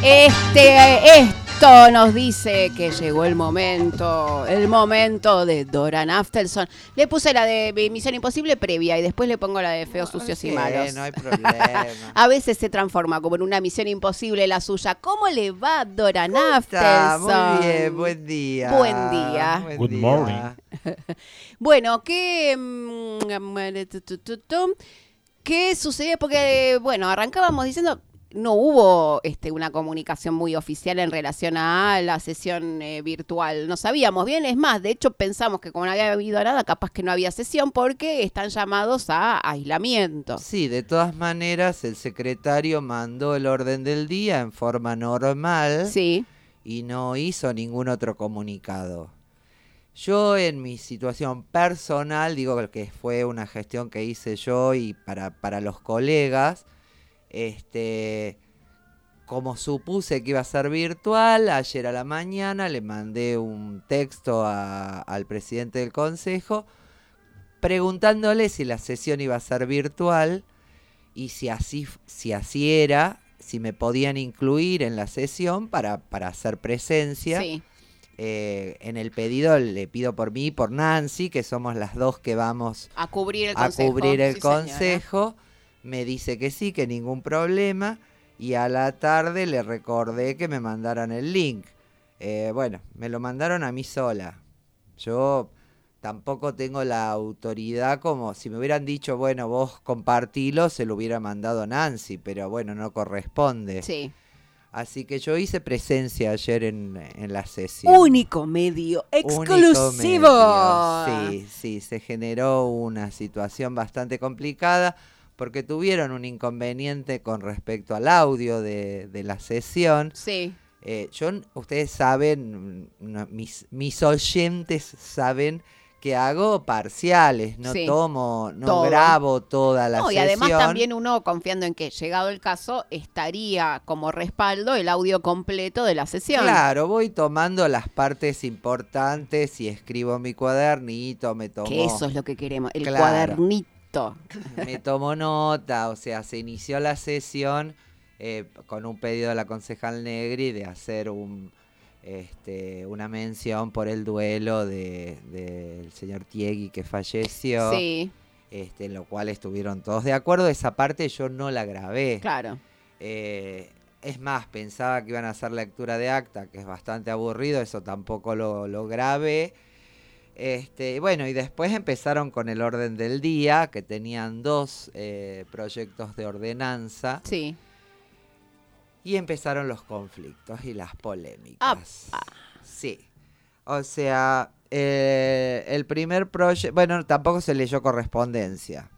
Esto nos dice que llegó el momento de Doran Aftelson. Le puse la de Misión Imposible previa y después le pongo la de Feos, Sucios y Malos. No hay problema. A veces se transforma como en una Misión Imposible la suya. ¿Cómo le va Doran Aftelson? Muy bien, buen día. Buen día. Good morning. Bueno, ¿qué sucedió? Porque, bueno, arrancábamos diciendo... No hubo una comunicación muy oficial en relación a la sesión virtual. No sabíamos bien, es más, de hecho pensamos que como no había habido nada, capaz que no había sesión porque están llamados a aislamiento. Sí, de todas maneras el secretario mandó el orden del día en forma normal. Sí. Y no hizo ningún otro comunicado. Yo en mi situación personal, digo que fue una gestión que hice yo y para los colegas, como supuse que iba a ser virtual, ayer a la mañana le mandé un texto al presidente del consejo preguntándole si la sesión iba a ser virtual y si así era, si me podían incluir en la sesión para hacer presencia. Sí. En el pedido le pido por mí y por Nancy, que somos las dos que vamos a cubrir el consejo. Me dice que sí, que ningún problema. Y a la tarde le recordé que me mandaran el link. Bueno, me lo mandaron a mí sola. Yo tampoco tengo la autoridad como si me hubieran dicho, bueno, vos compartilo, se lo hubiera mandado Nancy. Pero bueno, no corresponde. Sí. Así que yo hice presencia ayer en la sesión. Único medio exclusivo. Sí, se generó una situación bastante complicada porque tuvieron un inconveniente con respecto al audio de la sesión. Sí. Ustedes saben, mis oyentes saben que hago parciales, no grabo toda la sesión. Y además también uno confiando en que llegado el caso estaría como respaldo el audio completo de la sesión. Claro, voy tomando las partes importantes y escribo mi cuadernito, que eso es lo que queremos, el cuadernito. Me tomo nota, o sea, se inició la sesión con un pedido de la concejal Negri de hacer una mención por el duelo del señor Tiegui que falleció. Sí. En lo cual estuvieron todos de acuerdo. Esa parte yo no la grabé. Claro. Es más, pensaba que iban a hacer lectura de acta, que es bastante aburrido, eso tampoco lo grabé. Bueno, y después empezaron con el orden del día, que tenían 2 proyectos de ordenanza. Sí. Y empezaron los conflictos y las polémicas. Sí. O sea, el primer proyecto... Bueno, tampoco se leyó correspondencia.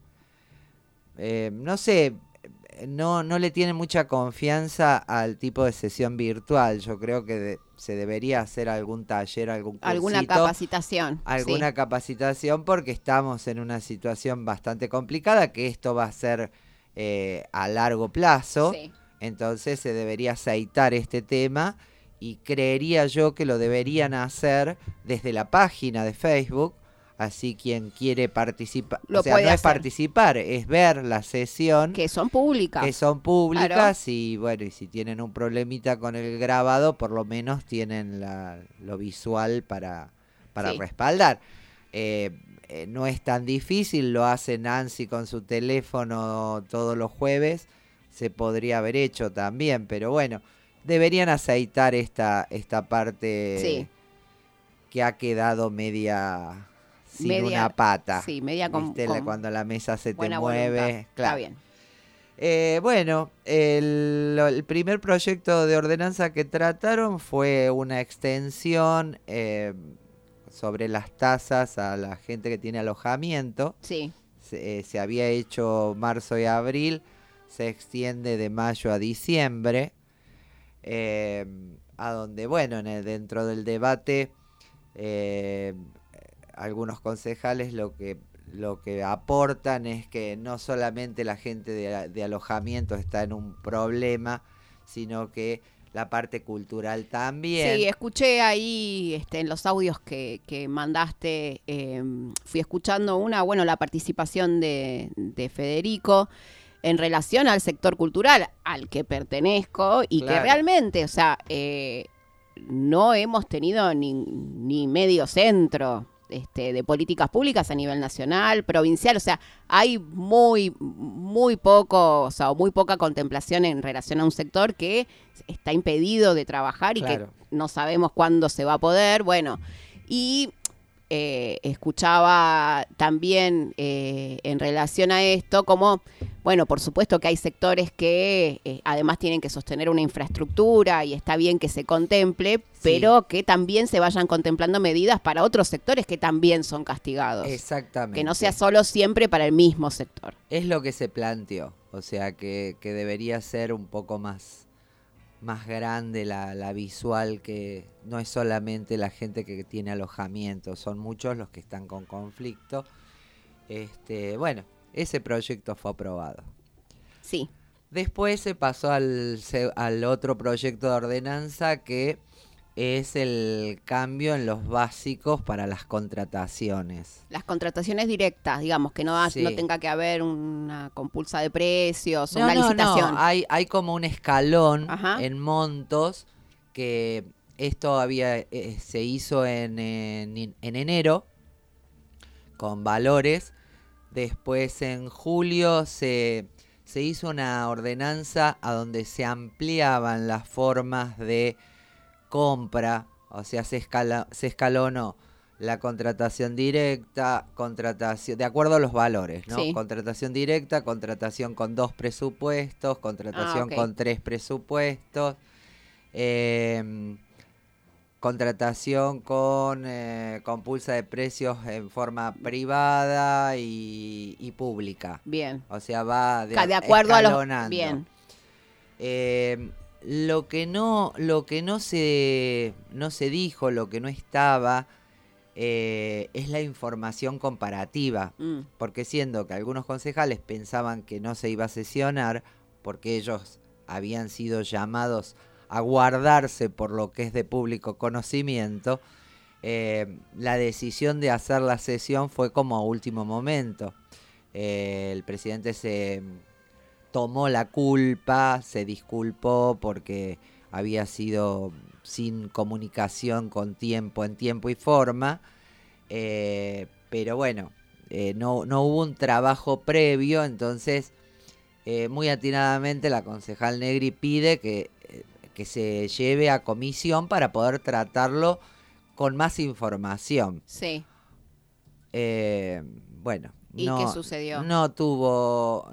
No sé, no le tienen mucha confianza al tipo de sesión virtual. Yo creo que se debería hacer algún taller, algún cursito. Alguna capacitación. Alguna capacitación porque estamos en una situación bastante complicada, que esto va a ser a largo plazo. Sí. Entonces se debería aceitar este tema y creería yo que lo deberían hacer desde la página de Facebook. Así quien quiere participar, no es participar, es ver la sesión. Que son públicas. Claro. Y bueno, y si tienen un problemita con el grabado, por lo menos tienen lo visual para respaldar. No es tan difícil, lo hace Nancy con su teléfono todos los jueves. Se podría haber hecho también, pero bueno, deberían aceitar esta parte que ha quedado media sin una pata. Sí, media cuando la mesa se te mueve. Voluntad. Claro. Está bien. Bueno, el primer proyecto de ordenanza que trataron fue una extensión sobre las tasas a la gente que tiene alojamiento. Sí. Se había hecho marzo y abril, se extiende de mayo a diciembre, a donde, bueno, dentro del debate, algunos concejales lo que aportan es que no solamente la gente de alojamiento está en un problema, sino que la parte cultural también. Sí, escuché ahí en los audios que mandaste, fui escuchando la participación de Federico. en relación al sector cultural al que pertenezco y Claro. que realmente, o sea, no hemos tenido ni medio centro de políticas públicas a nivel nacional, provincial, o sea, hay muy poco, o sea, muy poca contemplación en relación a un sector que está impedido de trabajar y Claro. que no sabemos cuándo se va a poder, bueno, y escuchaba también en relación a esto como, bueno, por supuesto que hay sectores que además tienen que sostener una infraestructura y está bien que se contemple, pero que también se vayan contemplando medidas para otros sectores que también son castigados. Exactamente. Que no sea solo siempre para el mismo sector. Es lo que se planteó, o sea que debería ser un poco más grande la visual, que no es solamente la gente que tiene alojamiento, son muchos los que están con conflicto. Bueno, ese proyecto fue aprobado. Sí. Después se pasó al otro proyecto de ordenanza, que es el cambio en los básicos para las contrataciones. Las contrataciones directas, digamos, que no tenga que haber una compulsa de precios o una licitación. No, hay como un escalón. Ajá. En montos, que esto se hizo en enero con valores. Después en julio se hizo una ordenanza a donde se ampliaban las formas de compra, o sea, se escalonó la contratación directa, contratación, de acuerdo a los valores, ¿no? Sí. Contratación directa, contratación con 2 presupuestos, contratación con 3 presupuestos, contratación con compulsa de precios en forma privada y pública. Bien. O sea, va de acuerdo a los... escalonando. Bien. Lo que no se dijo, lo que no estaba, es la información comparativa. Porque siendo que algunos concejales pensaban que no se iba a sesionar, porque ellos habían sido llamados a guardarse por lo que es de público conocimiento, la decisión de hacer la sesión fue como a último momento. El presidente se tomó la culpa, se disculpó porque había sido sin comunicación en tiempo y forma, pero bueno, no hubo un trabajo previo, entonces muy atinadamente la concejal Negri pide que se lleve a comisión para poder tratarlo con más información. Sí. Bueno. ¿Y qué sucedió? No tuvo,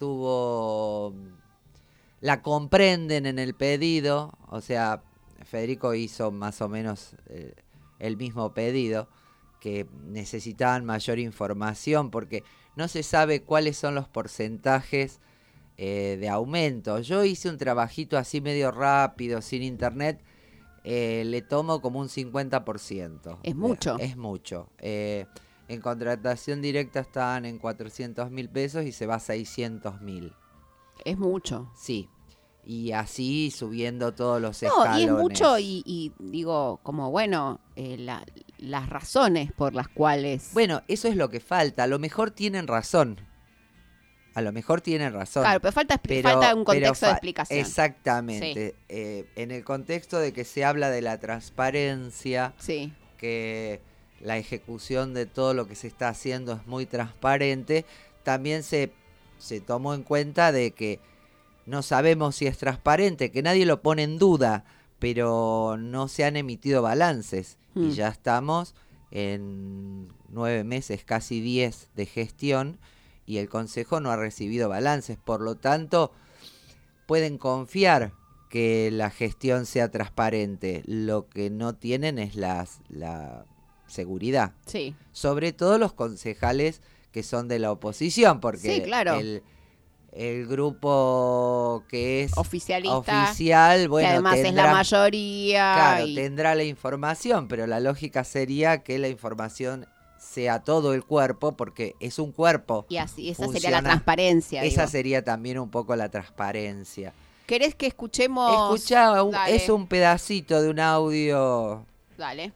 la comprenden en el pedido, o sea, Federico hizo más o menos el mismo pedido, que necesitaban mayor información porque no se sabe cuáles son los porcentajes de aumento. Yo hice un trabajito así medio rápido, sin internet, le tomo como un 50%. Es mucho. Es mucho. En contratación directa estaban en 400.000 pesos y se va a 600.000. Es mucho. Sí. Y así subiendo todos los escalones. No, y es mucho y digo, como bueno, las razones por las cuales... Bueno, eso es lo que falta. A lo mejor tienen razón. Claro, pero falta un contexto de explicación. Exactamente. Sí. En el contexto de que se habla de la transparencia, sí, que la ejecución de todo lo que se está haciendo es muy transparente, también se tomó en cuenta de que no sabemos si es transparente, que nadie lo pone en duda, pero no se han emitido balances. Y ya estamos en 9 meses, casi 10 de gestión, y el Consejo no ha recibido balances. Por lo tanto, pueden confiar que la gestión sea transparente. Lo que no tienen es la seguridad. Sí. Sobre todo los concejales que son de la oposición, porque sí, claro. el grupo que es oficial, bueno, que además es la mayoría. Claro, tendrá la información, pero la lógica sería que la información sea todo el cuerpo, porque es un cuerpo. Y así, esa sería la transparencia. Esa sería también un poco la transparencia. ¿Querés que escuchemos? Escuchá, es un pedacito de un audio. Dale.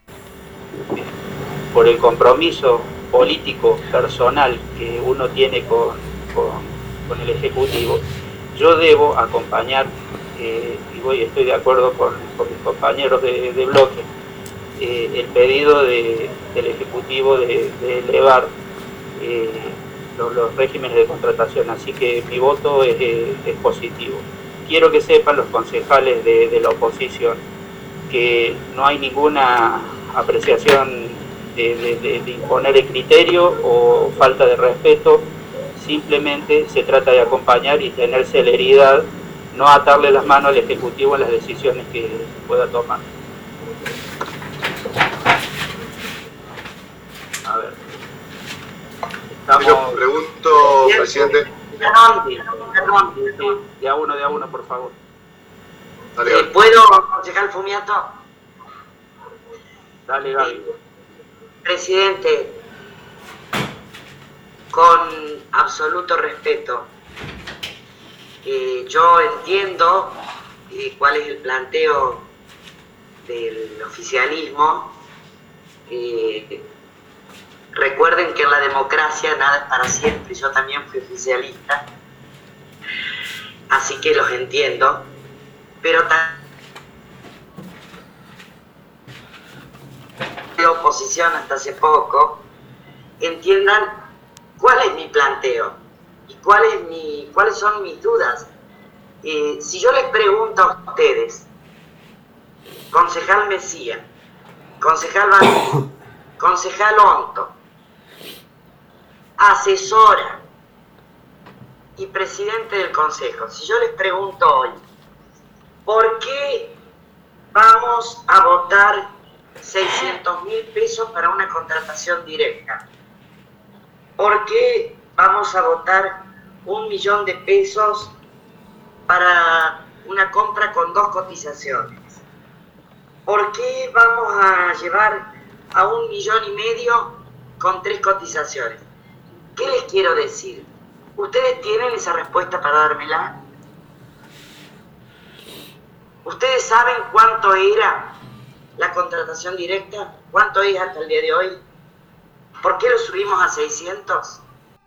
Por el compromiso político, personal que uno tiene con con el Ejecutivo, yo debo acompañar, estoy de acuerdo con mis compañeros de bloque, el pedido del Ejecutivo de elevar los regímenes de contratación, así que mi voto es positivo. Quiero que sepan los concejales de la oposición que no hay ninguna apreciación de imponer el criterio o falta de respeto, simplemente se trata de acompañar y tener celeridad, no atarle las manos al Ejecutivo en las decisiones que pueda tomar. A ver. Yo pregunto, presidente. De a uno, por favor. ¿Puedo, concejal Fumiato? Dale, Gaby. Presidente, con absoluto respeto, yo entiendo cuál es el planteo del oficialismo. Recuerden que en la democracia nada es para siempre, yo también fui oficialista, así que los entiendo, pero de oposición hasta hace poco, entiendan cuál es mi planteo y cuáles son mis dudas. Si yo les pregunto a ustedes, concejal Mesía, concejal Bandido, concejal Onto, asesora y presidente del consejo, si yo les pregunto hoy, ¿por qué vamos a votar 600.000 pesos para una contratación directa? ¿Por qué vamos a votar 1.000.000 de pesos para una compra con 2 cotizaciones? ¿Por qué vamos a llevar a 1,5 millones con 3 cotizaciones? ¿Qué les quiero decir? ¿Ustedes tienen esa respuesta para dármela? ¿Ustedes saben cuánto era la contratación directa? ¿Cuánto es hasta el día de hoy? ¿Por qué lo subimos a 600?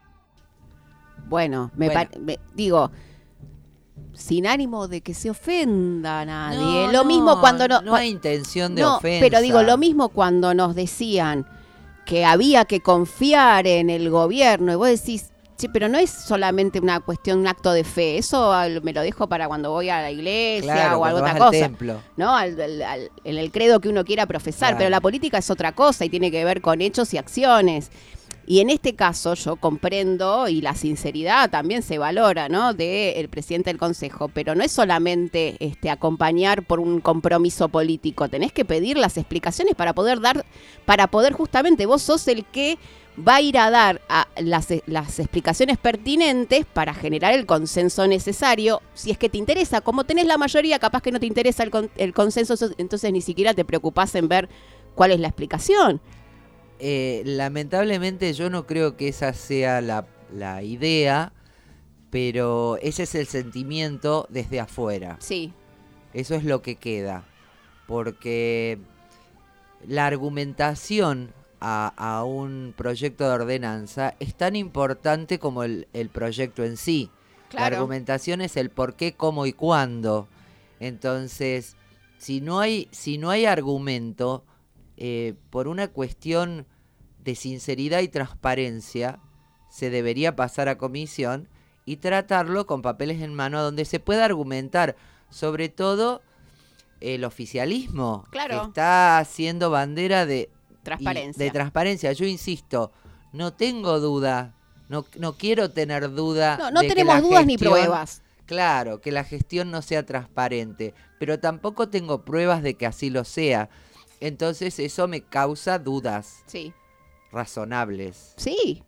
Bueno, digo, sin ánimo de que se ofenda a nadie. Lo mismo cuando no hay intención de ofensa. Pero digo, lo mismo cuando nos decían que había que confiar en el gobierno y vos decís, sí, pero no es solamente una cuestión, un acto de fe, eso me lo dejo para cuando voy a la iglesia, claro, o alguna otra cosa, templo. ¿No? En el credo que uno quiera profesar, claro. Pero la política es otra cosa y tiene que ver con hechos y acciones. Y en este caso yo comprendo, y la sinceridad también se valora, ¿no?, del presidente del Consejo, pero no es solamente acompañar por un compromiso político, tenés que pedir las explicaciones para poder justamente, vos sos el que va a ir a dar las explicaciones pertinentes para generar el consenso necesario, si es que te interesa. Como tenés la mayoría, capaz que no te interesa el consenso, entonces ni siquiera te preocupás en ver cuál es la explicación. Lamentablemente yo no creo que esa sea la idea, pero ese es el sentimiento desde afuera. Sí. Eso es lo que queda, porque la argumentación a un proyecto de ordenanza es tan importante como el proyecto en sí. Claro. La argumentación es el por qué, cómo y cuándo. Entonces, si no hay argumento, por una cuestión de sinceridad y transparencia, se debería pasar a comisión y tratarlo con papeles en mano donde se pueda argumentar, sobre todo el oficialismo, claro, que está haciendo bandera de transparencia. Yo insisto, no tengo duda, no quiero tener duda. No tenemos dudas ni pruebas. Claro, que la gestión no sea transparente, pero tampoco tengo pruebas de que así lo sea. Entonces eso me causa dudas. Sí. Razonables. Sí.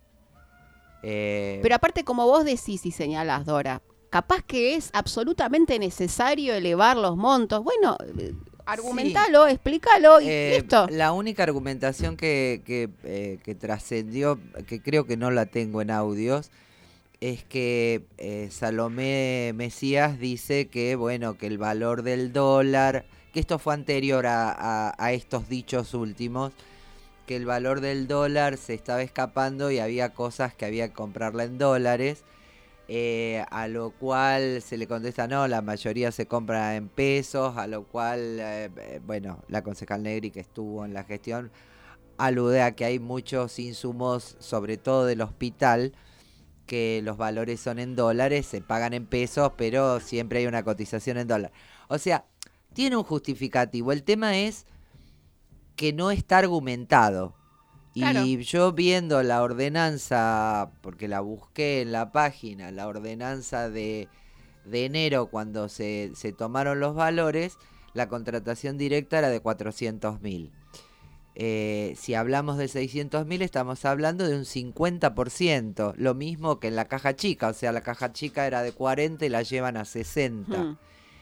Pero aparte, como vos decís y señalás, Dora, capaz que es absolutamente necesario elevar los montos. Bueno, argumentalo, sí, explícalo y listo. La única argumentación que trascendió, que creo que no la tengo en audios, es que Salomé Mesías dice que, bueno, que el valor del dólar, que esto fue anterior a estos dichos últimos, que el valor del dólar se estaba escapando y había cosas que había que comprarla en dólares, A lo cual se le contesta, no, la mayoría se compra en pesos, a lo cual, bueno, la concejal Negri, que estuvo en la gestión, alude a que hay muchos insumos, sobre todo del hospital, que los valores son en dólares, se pagan en pesos, pero siempre hay una cotización en dólar. O sea, tiene un justificativo. El tema es que no está argumentado. Claro. Y yo viendo la ordenanza, porque la busqué en la página, la ordenanza de enero, cuando se tomaron los valores, la contratación directa era de 400.000. Si hablamos de 600.000, estamos hablando de un 50%, lo mismo que en la caja chica, o sea, la caja chica era de 40 y la llevan a 60.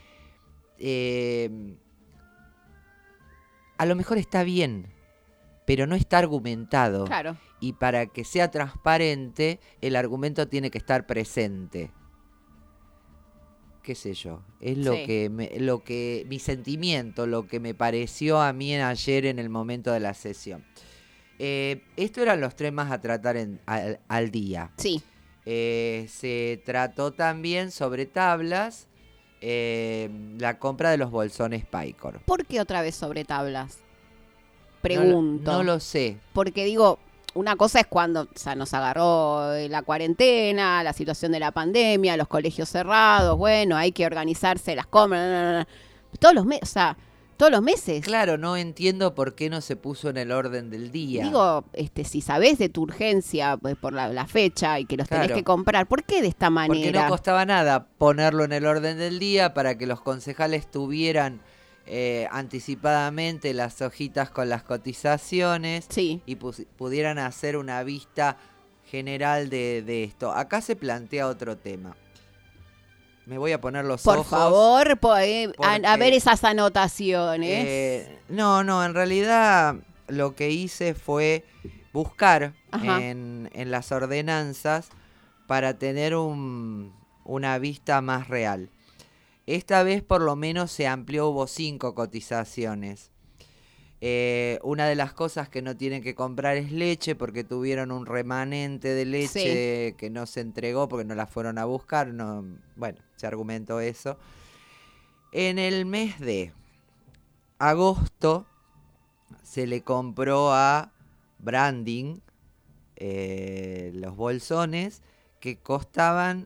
A lo mejor está bien, pero no está argumentado. Claro. Y para que sea transparente, el argumento tiene que estar presente. Qué sé yo, es lo que mi sentimiento, lo que me pareció a mí ayer en el momento de la sesión. Estos eran los temas a tratar al día. Sí. Se trató también sobre tablas, la compra de los bolsones Paycor. ¿Por qué otra vez sobre tablas? Pregunto. No lo sé. Porque digo, una cosa es cuando nos agarró la cuarentena, la situación de la pandemia, los colegios cerrados, bueno, hay que organizarse las compras, todos los meses, todos los meses. Claro, no entiendo por qué no se puso en el orden del día. Digo, si sabés de tu urgencia pues, por la fecha y que los tenés que comprar, ¿por qué de esta manera? Porque no costaba nada ponerlo en el orden del día para que los concejales tuvieran anticipadamente las hojitas con las cotizaciones y pudieran hacer una vista general de esto. Acá se plantea otro tema. Me voy a poner los ojos. Por favor, a ver esas anotaciones. No, en realidad lo que hice fue buscar en las ordenanzas para tener una vista más real. Esta vez por lo menos se amplió, hubo 5 cotizaciones. Una de las cosas que no tienen que comprar es leche porque tuvieron un remanente de leche que no se entregó porque no la fueron a buscar. Bueno, se argumentó eso. En el mes de agosto se le compró a Branding los bolsones que costaban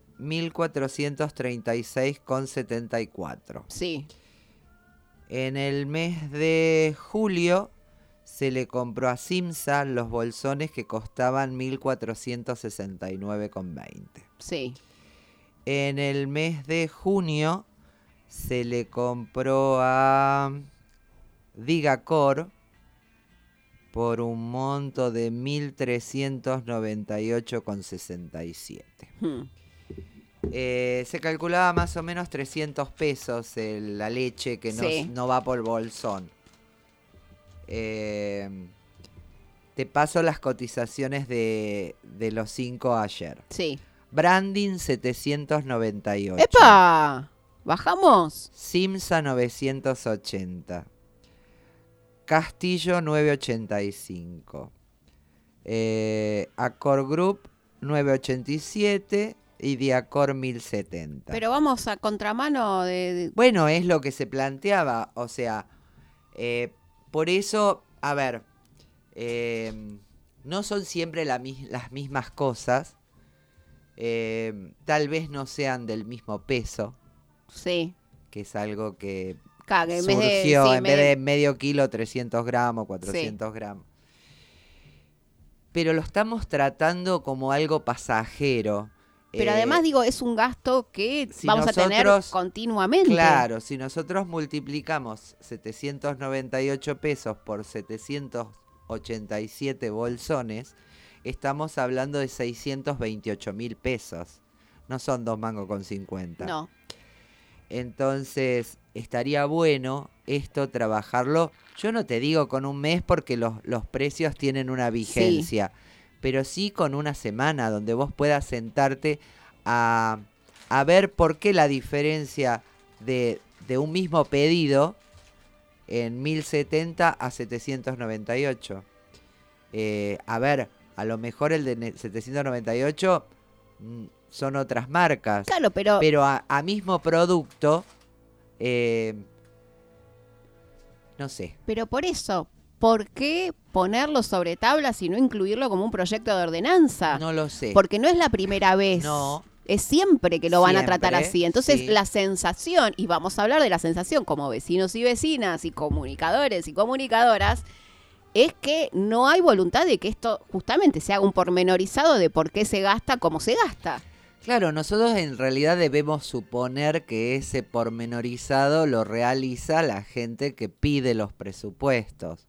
1.436,74. Sí. En el mes de julio se le compró a Simsa los bolsones que costaban 1.469,20. Sí. En el mes de junio se le compró a Digacor por un monto de 1.398,67. Se calculaba más o menos 300 pesos la leche que no va por bolsón. Te paso las cotizaciones de los 5 ayer. Sí. Branding 798. ¡Epa! ¿Bajamos? Simsa 980. Castillo 985. Accor Group 987 y Diacor 1070. Pero vamos a contramano de... Bueno, es lo que se planteaba, o sea, por eso, a ver, no son siempre las mismas cosas, tal vez no sean del mismo peso. Sí. Que es algo que surgió en vez de medio kilo, 300 gramos, 400 gramos. Pero lo estamos tratando como algo pasajero. Pero además, digo, es un gasto que vamos a tener continuamente. Claro, si nosotros multiplicamos 798 pesos por 787 bolsones, estamos hablando de 628.000 pesos. No son 2 mangos con 50. No. Entonces, estaría bueno esto trabajarlo. Yo no te digo con un mes porque los precios tienen una vigencia, pero sí con una semana donde vos puedas sentarte a ver por qué la diferencia de un mismo pedido en 1070 a 798. A ver, a lo mejor el de 798 son otras marcas. Claro, pero a mismo producto, no sé. Pero por eso, ¿por qué ponerlo sobre tablas y no incluirlo como un proyecto de ordenanza? No lo sé. Porque no es la primera vez. No. Es siempre que lo van a tratar Siempre, así. Entonces, sí. la sensación, y vamos a hablar de la sensación como vecinos y vecinas y comunicadores y comunicadoras, es que no hay voluntad de que esto justamente se haga un pormenorizado de por qué se gasta como se gasta. Claro, nosotros en realidad debemos suponer que ese pormenorizado lo realiza la gente que pide los presupuestos.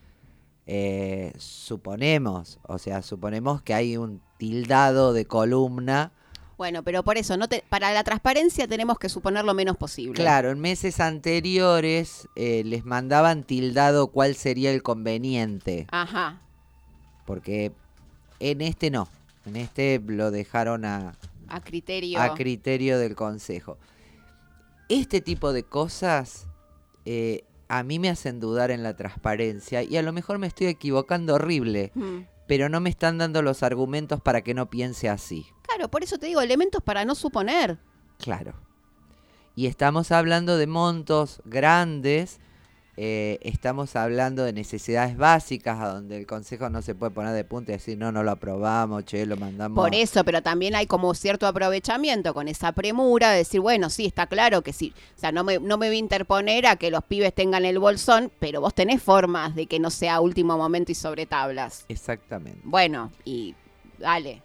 Suponemos que hay un tildado de columna. Bueno, pero por eso, para la transparencia tenemos que suponer lo menos posible. Claro, en meses anteriores les mandaban tildado cuál sería el conveniente. Ajá. Porque en este no. En este lo dejaron a criterio del Consejo. Este tipo de cosas a mí me hacen dudar en la transparencia y a lo mejor me estoy equivocando horrible, pero no me están dando los argumentos para que no piense así. Claro, por eso te digo, elementos para no suponer. Claro. Y estamos hablando de montos grandes, estamos hablando de necesidades básicas, a donde el Consejo no se puede poner de punta y decir, no lo aprobamos, lo mandamos. Por eso, pero también hay como cierto aprovechamiento con esa premura de decir, bueno, sí, está claro que sí. O sea, no me voy a interponer a que los pibes tengan el bolsón, pero vos tenés formas de que no sea último momento y sobre tablas. Exactamente. Bueno, y dale.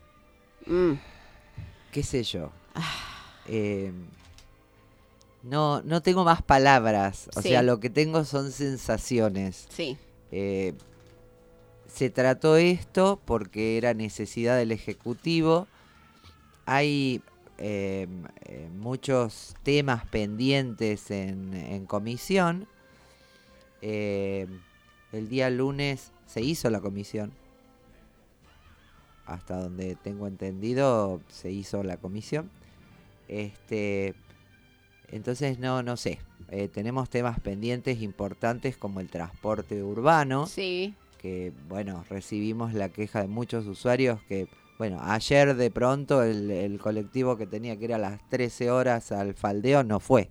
¿Qué sé yo? No tengo más palabras, o sea, lo que tengo son sensaciones. Sí. Se trató esto porque era necesidad del Ejecutivo. Hay muchos temas pendientes en comisión. El día lunes se hizo la comisión. Hasta donde tengo entendido, se hizo la comisión. Entonces, no sé. Tenemos temas pendientes importantes como el transporte urbano. Sí. Que, bueno, recibimos la queja de muchos usuarios que, bueno, ayer de pronto el colectivo que tenía que ir a las 13 horas al faldeo no fue.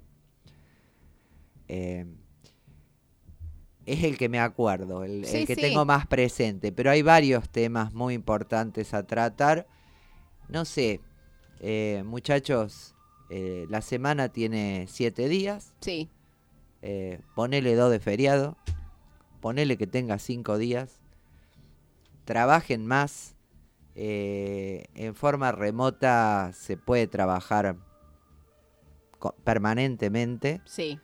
Es el que me acuerdo, el que tengo más presente. Pero hay varios temas muy importantes a tratar. No sé, muchachos, la semana tiene 7 días. Sí. Ponele 2 de feriado. Ponele que tenga 5 días. Trabajen más. En forma remota se puede trabajar permanentemente. Sí.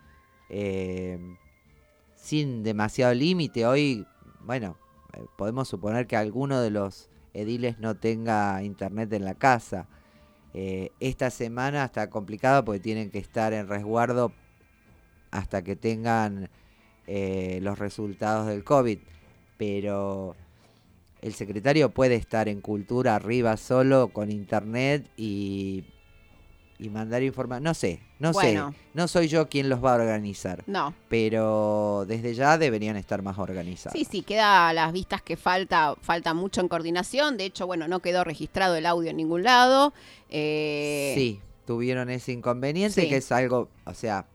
Sin demasiado límite. Hoy, bueno, podemos suponer que alguno de los ediles no tenga internet en la casa. Esta semana está complicado porque tienen que estar en resguardo hasta que tengan los resultados del COVID. Pero el secretario puede estar en cultura arriba solo con internet y mandar información. No sé. No soy yo quien los va a organizar. No. Pero desde ya deberían estar más organizados. Sí, queda a las vistas que falta mucho en coordinación. De hecho, bueno, no quedó registrado el audio en ningún lado. Sí, tuvieron ese inconveniente que es algo, o sea,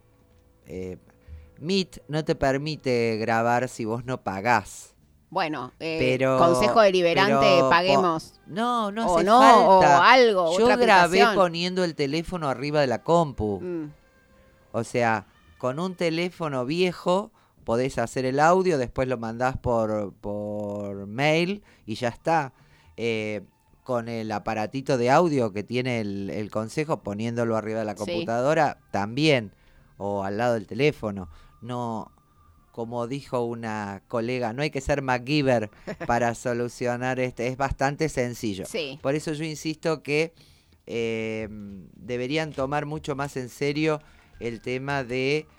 Meet no te permite grabar si vos no pagás. Bueno, pero, Consejo Deliberante, paguemos. No o hace no, falta. o algo, Yo otra grabé aplicación. poniendo el teléfono arriba de la compu. O sea, con un teléfono viejo podés hacer el audio, después lo mandás por mail y ya está. Con el aparatito de audio que tiene el Consejo, poniéndolo arriba de la computadora, también, o al lado del teléfono. No, como dijo una colega, no hay que ser MacGyver para solucionar es bastante sencillo. Sí. Por eso yo insisto que deberían tomar mucho más en serio el tema de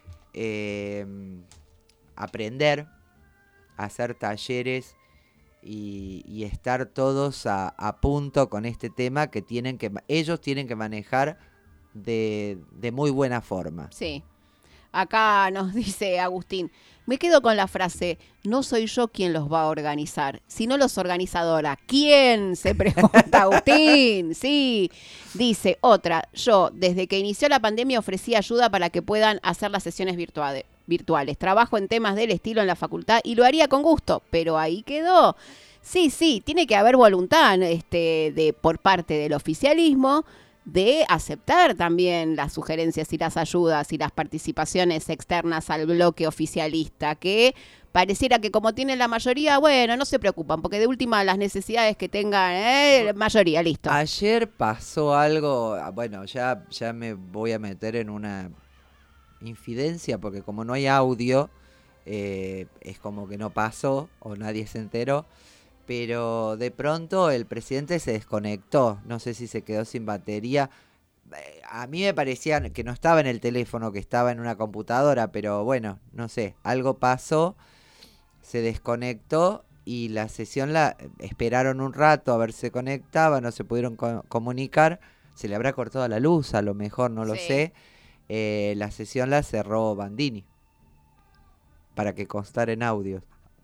aprender, hacer talleres y estar todos a punto con este tema que ellos tienen que manejar de muy buena forma. Sí. Acá nos dice Agustín, me quedo con la frase, no soy yo quien los va a organizar, sino los organizadora. ¿Quién? Se pregunta Agustín. Sí, dice otra, yo desde que inició la pandemia ofrecí ayuda para que puedan hacer las sesiones virtuales. Trabajo en temas del estilo en la facultad y lo haría con gusto, pero ahí quedó. Sí, tiene que haber voluntad por parte del oficialismo de aceptar también las sugerencias y las ayudas y las participaciones externas al bloque oficialista, que pareciera que como tienen la mayoría, bueno, no se preocupan, porque de última las necesidades que tengan, mayoría, listo. Ayer pasó algo, bueno, ya me voy a meter en una infidencia, porque como no hay audio, es como que no pasó o nadie se enteró. Pero de pronto el presidente se desconectó, no sé si se quedó sin batería. A mí me parecía que no estaba en el teléfono, que estaba en una computadora, pero bueno, no sé, algo pasó, se desconectó y la sesión la esperaron un rato a ver si se conectaba, no se pudieron comunicar, se le habrá cortado la luz, a lo mejor, no lo sé. La sesión la cerró Bandini, para que constara en audios.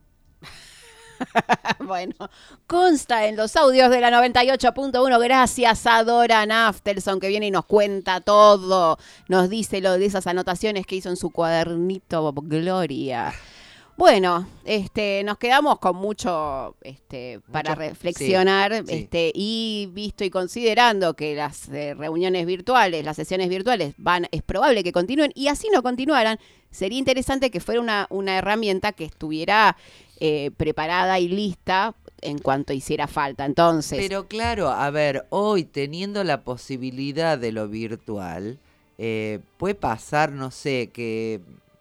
Bueno, consta en los audios de la 98.1, gracias a Dora Naftelson que viene y nos cuenta todo, nos dice lo de esas anotaciones que hizo en su cuadernito Gloria. Bueno, nos quedamos con mucho para reflexionar, sí. Y visto y considerando que las reuniones virtuales, las sesiones virtuales es probable que continúen, y así no continuaran, sería interesante que fuera una herramienta que estuviera preparada y lista en cuanto hiciera falta. Entonces, pero claro, a ver, hoy teniendo la posibilidad de lo virtual, puede pasar, no sé, que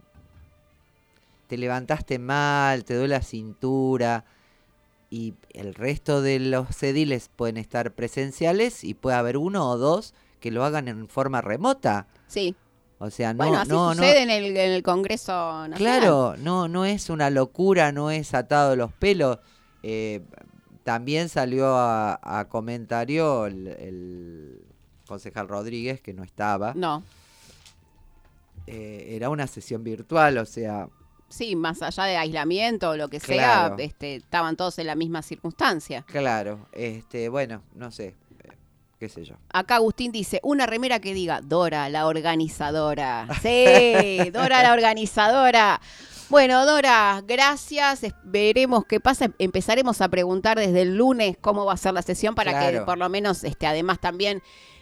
te levantaste mal, te duele la cintura y el resto de los ediles pueden estar presenciales y puede haber uno o dos que lo hagan en forma remota. Sí. O sea, bueno, así sucede en el Congreso Nacional. Claro, no es una locura, no es atado de los pelos. También salió a comentario el concejal Rodríguez, que no estaba. No. Era una sesión virtual, o sea... Sí, más allá de aislamiento o lo que claro. sea, estaban todos en la misma circunstancia. Claro, bueno, no sé, qué sé yo. Acá Agustín dice, una remera que diga Dora la organizadora. Sí, Dora la organizadora. Bueno, Dora, gracias. Veremos qué pasa. Empezaremos a preguntar desde el lunes cómo va a ser la sesión para que por lo menos, además también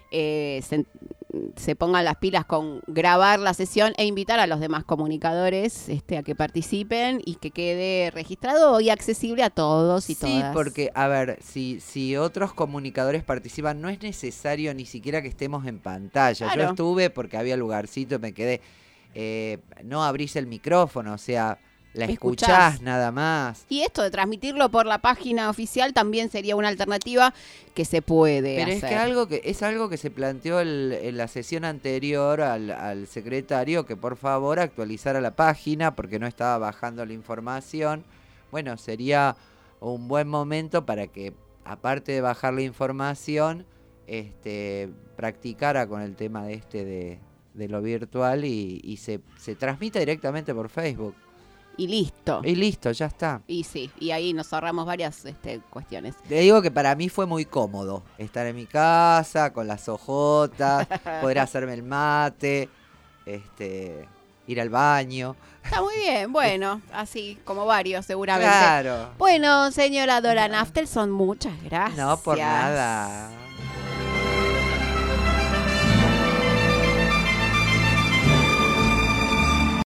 se pongan las pilas con grabar la sesión e invitar a los demás comunicadores a que participen y que quede registrado y accesible a todos y todas. Sí, porque, a ver, si otros comunicadores participan, no es necesario ni siquiera que estemos en pantalla. Claro. Yo estuve porque había lugarcito, me quedé. No abrís el micrófono, o sea, la escuchás nada más. Y esto de transmitirlo por la página oficial también sería una alternativa que se puede hacer. Pero es algo que se planteó en la sesión anterior al secretario, que por favor actualizara la página porque no estaba bajando la información. Bueno, sería un buen momento para que, aparte de bajar la información, practicara con el tema de lo virtual y se transmita directamente por Facebook. Y listo. Y listo, ya está. Y sí, y ahí nos ahorramos varias cuestiones. Te digo que para mí fue muy cómodo estar en mi casa, con las hojotas, poder hacerme el mate, ir al baño. Está muy bien, bueno, así como varios seguramente. Claro. Bueno, señora Dora Naftelson, muchas gracias. No, por nada.